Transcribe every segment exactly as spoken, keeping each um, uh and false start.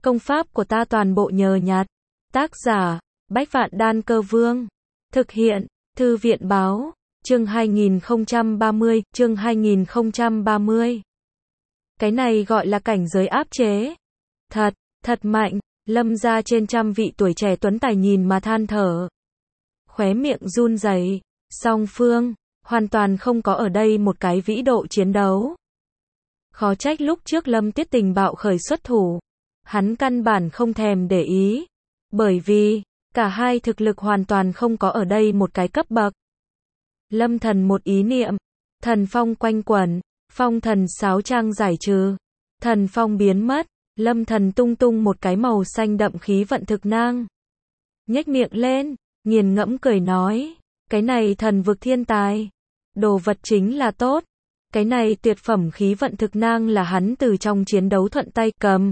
Công pháp của ta toàn bộ nhờ nhặt. Tác giả, Bách Vạn Đan Cơ Vương. Thực hiện, Thư viện Báo, chương hai nghìn không trăm ba mươi, chương hai nghìn không trăm ba mươi. Cái này gọi là cảnh giới áp chế. Thật, thật mạnh, Lâm gia trên trăm vị tuổi trẻ tuấn tài nhìn mà than thở. Khóe miệng run rẩy, song phương, hoàn toàn không có ở đây một cái vĩ độ chiến đấu. Khó trách lúc trước Lâm Tiết Tình bạo khởi xuất thủ. Hắn căn bản không thèm để ý. Bởi vì, cả hai thực lực hoàn toàn không có ở đây một cái cấp bậc. Lâm thần một ý niệm. Thần phong quanh quẩn. Phong thần sáo trang giải trừ. Thần phong biến mất. Lâm thần tung tung một cái màu xanh đậm khí vận thực nang. Nhếch miệng lên, nghiền ngẫm cười nói. Cái này thần vực thiên tài. Đồ vật chính là tốt. Cái này tuyệt phẩm khí vận thực nang là hắn từ trong chiến đấu thuận tay cầm.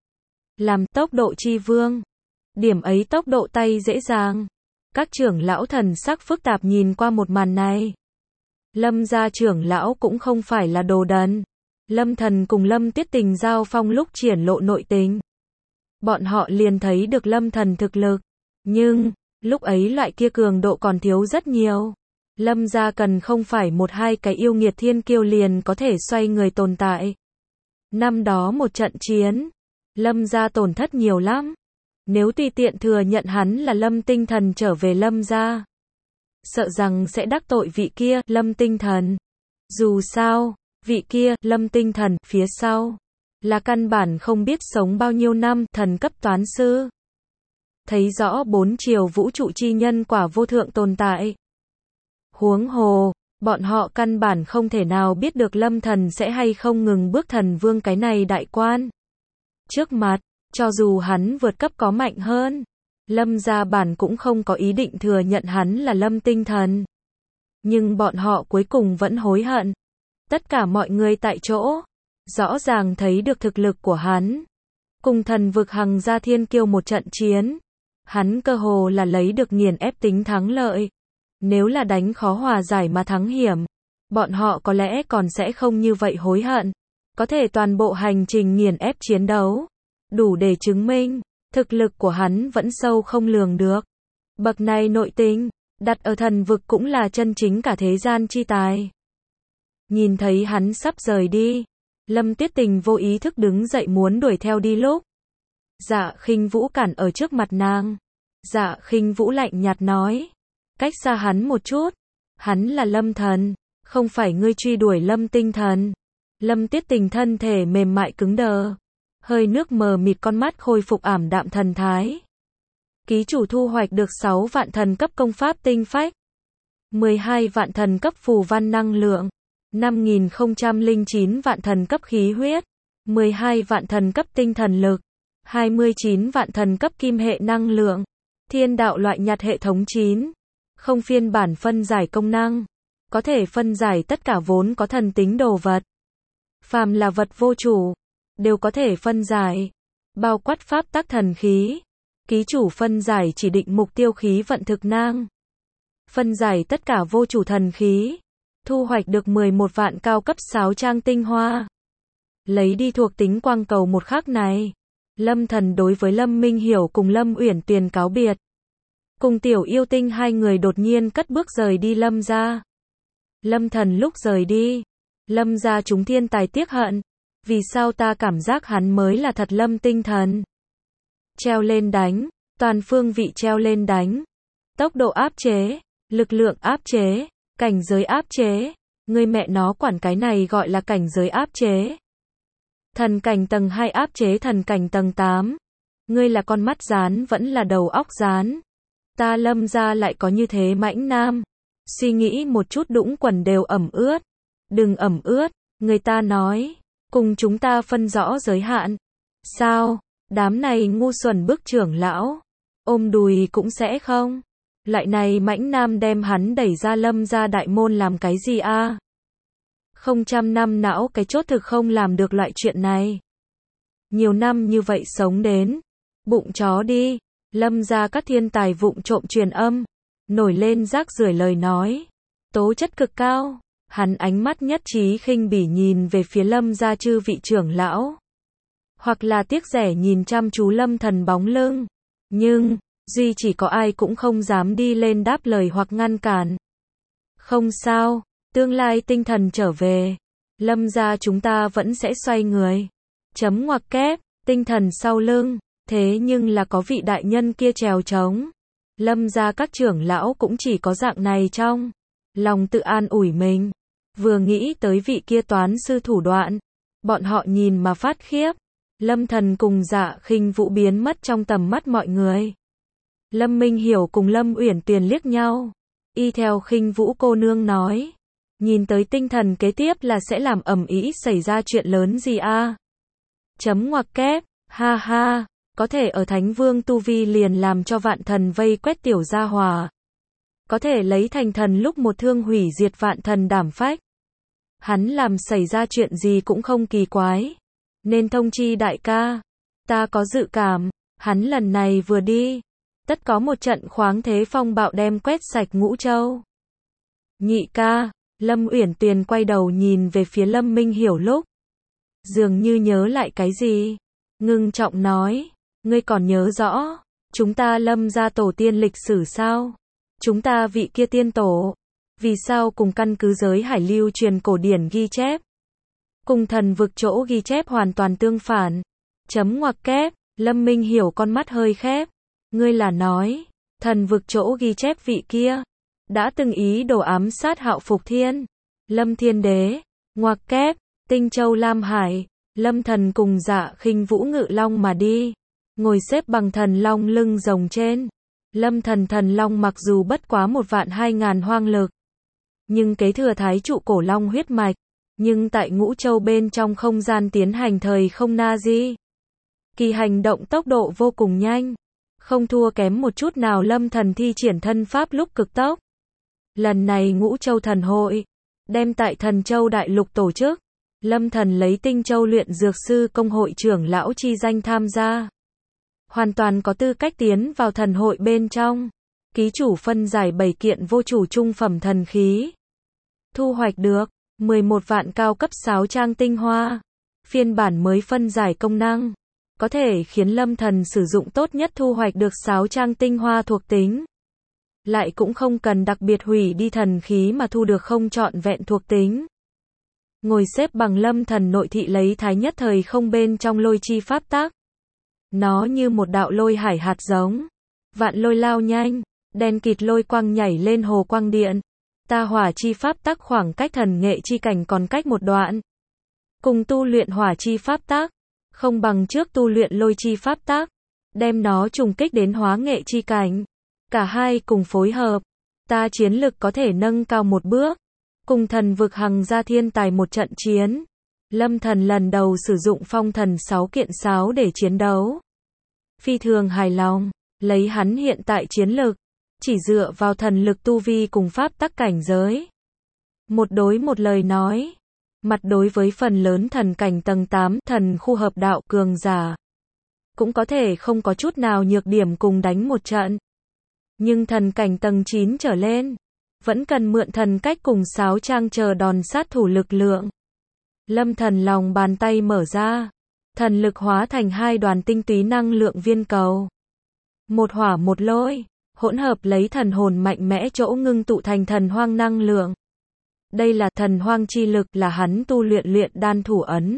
Làm tốc độ chi vương. Điểm ấy tốc độ tay dễ dàng. Các trưởng lão thần sắc phức tạp nhìn qua một màn này. Lâm gia trưởng lão cũng không phải là đồ đần. Lâm thần cùng Lâm Tiết Tình giao phong lúc triển lộ nội tình. Bọn họ liền thấy được Lâm thần thực lực. Nhưng, lúc ấy loại kia cường độ còn thiếu rất nhiều. Lâm gia cần không phải một hai cái yêu nghiệt thiên kiêu liền có thể xoay người tồn tại. Năm đó một trận chiến, Lâm gia tổn thất nhiều lắm. Nếu tùy tiện thừa nhận hắn là Lâm Tinh Thần trở về Lâm gia, sợ rằng sẽ đắc tội vị kia, Lâm Tinh Thần. Dù sao, vị kia, Lâm Tinh Thần, phía sau, là căn bản không biết sống bao nhiêu năm, thần cấp toán sư. Thấy rõ bốn chiều vũ trụ chi nhân quả vô thượng tồn tại. Huống hồ, bọn họ căn bản không thể nào biết được Lâm thần sẽ hay không ngừng bước thần vương cái này đại quan. Trước mặt, cho dù hắn vượt cấp có mạnh hơn, Lâm gia bản cũng không có ý định thừa nhận hắn là Lâm Tinh Thần. Nhưng bọn họ cuối cùng vẫn hối hận. Tất cả mọi người tại chỗ, rõ ràng thấy được thực lực của hắn. Cùng thần vực hằng gia thiên kiêu một trận chiến, hắn cơ hồ là lấy được nghiền ép tính thắng lợi. Nếu là đánh khó hòa giải mà thắng hiểm, bọn họ có lẽ còn sẽ không như vậy hối hận. Có thể toàn bộ hành trình nghiền ép chiến đấu, đủ để chứng minh, thực lực của hắn vẫn sâu không lường được. Bậc này nội tình, đặt ở thần vực cũng là chân chính cả thế gian chi tài. Nhìn thấy hắn sắp rời đi, Lâm Tiết Tình vô ý thức đứng dậy muốn đuổi theo đi lúc. Dạ Khinh Vũ cản ở trước mặt nàng. Dạ Khinh Vũ lạnh nhạt nói. Cách xa hắn một chút. Hắn là Lâm thần, không phải ngươi truy đuổi Lâm Tinh Thần. Lâm Tiết Tình thân thể mềm mại cứng đờ. Hơi nước mờ mịt con mắt khôi phục ảm đạm thần thái. Ký chủ thu hoạch được sáu vạn thần cấp công pháp tinh phách. mười hai vạn thần cấp phù văn năng lượng. năm nghìn không trăm lẻ chín vạn thần cấp khí huyết. mười hai vạn thần cấp tinh thần lực. hai mươi chín vạn thần cấp kim hệ năng lượng. Thiên đạo loại nhặt hệ thống chín. Không phiên bản phân giải công năng. Có thể phân giải tất cả vốn có thần tính đồ vật. Phàm là vật vô chủ, đều có thể phân giải. Bao quát pháp tắc thần khí. Ký chủ phân giải chỉ định mục tiêu khí vận thực nang. Phân giải tất cả vô chủ thần khí. Thu hoạch được mười một vạn cao cấp sáo trang tinh hoa. Lấy đi thuộc tính quang cầu một khắc này. Lâm thần đối với Lâm Minh Hiểu cùng Lâm Uyển Tuyền cáo biệt. Cùng tiểu yêu tinh hai người đột nhiên cất bước rời đi Lâm gia. Lâm thần lúc rời đi, Lâm gia chúng thiên tài tiếc hận. Vì sao ta cảm giác hắn mới là thật Lâm Tinh Thần? Treo lên đánh, toàn phương vị treo lên đánh. Tốc độ áp chế, lực lượng áp chế, cảnh giới áp chế. Ngươi mẹ nó quản cái này gọi là cảnh giới áp chế. Thần cảnh tầng hai áp chế thần cảnh tầng tám. Ngươi là con mắt rán vẫn là đầu óc rán. Ta Lâm gia lại có như thế mãnh nam. Suy nghĩ một chút đũng quần đều ẩm ướt. Đừng ẩm ướt, người ta nói. Cùng chúng ta phân rõ giới hạn. Sao? Đám này ngu xuẩn bức trưởng lão. Ôm đùi cũng sẽ không. Loại này mãnh nam đem hắn đẩy ra Lâm gia đại môn làm cái gì a? Không trăm năm não cái chốt thực không làm được loại chuyện này. Nhiều năm như vậy sống đến. Bụng chó đi. Lâm gia các thiên tài vụng trộm truyền âm. Nổi lên rác rưởi lời nói. Tố chất cực cao. Hắn ánh mắt nhất trí khinh bỉ nhìn về phía Lâm gia chư vị trưởng lão. hoặc là tiếc rẻ nhìn chăm chú Lâm Thần bóng lưng. Nhưng, duy chỉ có ai cũng không dám đi lên đáp lời hoặc ngăn cản. Không sao, tương lai tinh thần trở về. Lâm gia chúng ta vẫn sẽ xoay người. Chấm ngoặc kép, tinh thần sau lưng. Thế nhưng là có vị đại nhân kia trèo trống. Lâm gia các trưởng lão cũng chỉ có dạng này trong lòng tự an ủi mình. Vừa nghĩ tới vị kia toán sư thủ đoạn, bọn họ nhìn mà phát khiếp. Lâm Thần cùng Dạ Khinh Vũ biến mất trong tầm mắt mọi người. Lâm Minh Hiểu cùng Lâm Uyển Tuyền liếc nhau. Y theo Khinh Vũ cô nương nói, nhìn tới tinh thần kế tiếp là sẽ làm ầm ĩ xảy ra chuyện lớn gì a? Chấm ngoặc kép, ha ha, có thể ở Thánh Vương tu vi liền làm cho vạn thần vây quét tiểu gia hòa. Có thể lấy thành thần lúc một thương hủy diệt vạn thần đảm phách. Hắn làm xảy ra chuyện gì cũng không kỳ quái. Nên thông chi đại ca. Ta có dự cảm, hắn lần này vừa đi, tất có một trận khoáng thế phong bạo đem quét sạch Ngũ Châu. Nhị ca, Lâm Uyển Tuyền quay đầu nhìn về phía Lâm Minh Hiểu lúc dường như nhớ lại cái gì, ngưng trọng nói, ngươi còn nhớ rõ, chúng ta Lâm gia tổ tiên lịch sử sao? Chúng ta vị kia tiên tổ, vì sao cùng căn cứ giới hải lưu truyền cổ điển ghi chép, cùng thần vực chỗ ghi chép hoàn toàn tương phản. Chấm ngoặc kép, Lâm Minh Hiểu con mắt hơi khép. Ngươi là nói, thần vực chỗ ghi chép vị kia đã từng ý đồ ám sát Hạo Phục Thiên, Lâm Thiên Đế. Ngoặc kép, Tinh Châu Lam Hải, Lâm Thần cùng Dạ Khinh Vũ ngự long mà đi, ngồi xếp bằng thần long lưng rồng trên. Lâm Thần thần long mặc dù bất quá một vạn hai ngàn hoang lực, nhưng kế thừa thái trụ cổ long huyết mạch, nhưng tại Ngũ Châu bên trong không gian tiến hành thời không na di. Kỳ hành động tốc độ vô cùng nhanh, không thua kém một chút nào Lâm Thần thi triển thân pháp lúc cực tốc. Lần này Ngũ Châu thần hội, đem tại Thần Châu Đại Lục tổ chức, Lâm Thần lấy Tinh Châu luyện dược sư công hội trưởng lão chi danh tham gia. Hoàn toàn có tư cách tiến vào thần hội bên trong. Ký chủ phân giải bảy kiện vô chủ trung phẩm thần khí. Thu hoạch được mười một vạn cao cấp sáo trang tinh hoa. Phiên bản mới phân giải công năng có thể khiến Lâm Thần sử dụng tốt nhất thu hoạch được sáo trang tinh hoa thuộc tính. Lại cũng không cần đặc biệt hủy đi thần khí mà thu được không trọn vẹn thuộc tính. Ngồi xếp bằng Lâm Thần nội thị lấy thái nhất thời không bên trong lôi chi pháp tắc. Nó như một đạo lôi hải hạt giống. Vạn lôi lao nhanh, đen kịt lôi quang nhảy lên hồ quang điện. Ta hỏa chi pháp tắc khoảng cách thần nghệ chi cảnh còn cách một đoạn. Cùng tu luyện hỏa chi pháp tắc, không bằng trước tu luyện lôi chi pháp tắc, đem nó trùng kích đến hóa nghệ chi cảnh. Cả hai cùng phối hợp, ta chiến lực có thể nâng cao một bước. Cùng thần vực hằng gia thiên tài một trận chiến. Lâm Thần lần đầu sử dụng phong thần sáu kiện sáo để chiến đấu. Phi thường hài lòng, lấy hắn hiện tại chiến lực, chỉ dựa vào thần lực tu vi cùng pháp tắc cảnh giới. Một đối một lời nói, mặt đối với phần lớn thần cảnh tầng tám thần khu hợp đạo cường giả. Cũng có thể không có chút nào nhược điểm cùng đánh một trận. Nhưng thần cảnh tầng chín trở lên, vẫn cần mượn thần cách cùng sáo trang chờ đòn sát thủ lực lượng. Lâm Thần lòng bàn tay mở ra, thần lực hóa thành hai đoàn tinh túy năng lượng viên cầu. Một hỏa một lôi, hỗn hợp lấy thần hồn mạnh mẽ chỗ ngưng tụ thành thần hoang năng lượng. Đây là thần hoang chi lực là hắn tu luyện luyện đan thủ ấn.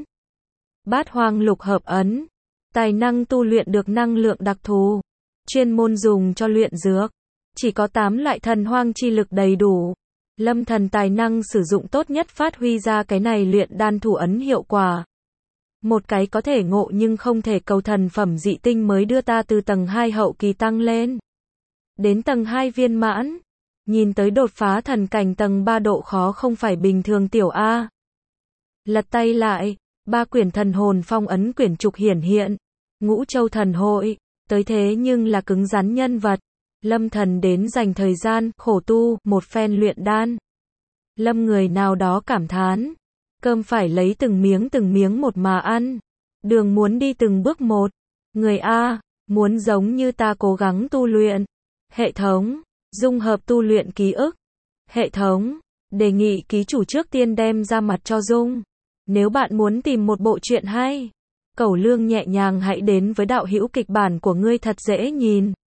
Bát hoang lục hợp ấn, tài năng tu luyện được năng lượng đặc thù, chuyên môn dùng cho luyện dược. Chỉ có tám loại thần hoang chi lực đầy đủ. Lâm Thần tài năng sử dụng tốt nhất phát huy ra cái này luyện đan thủ ấn hiệu quả. Một cái có thể ngộ nhưng không thể cầu thần phẩm dị tinh mới đưa ta từ tầng hai hậu kỳ tăng lên đến tầng hai viên mãn. Nhìn tới đột phá thần cảnh tầng ba độ khó không phải bình thường tiểu A. Lật tay lại, ba quyển thần hồn phong ấn quyển trục hiển hiện. Ngũ Châu thần hội, tới thế nhưng là cứng rắn nhân vật. Lâm Thần đến dành thời gian, khổ tu, một phen luyện đan. Lâm người nào đó cảm thán. Cơm phải lấy từng miếng từng miếng một mà ăn. Đường muốn đi từng bước một. Người A, muốn giống như ta cố gắng tu luyện. Hệ thống, dung hợp tu luyện ký ức. Hệ thống, đề nghị ký chủ trước tiên đem ra mặt cho Dung. Nếu bạn muốn tìm một bộ truyện hay, Cẩu Lương nhẹ nhàng hãy đến với đạo hữu kịch bản của ngươi thật dễ nhìn.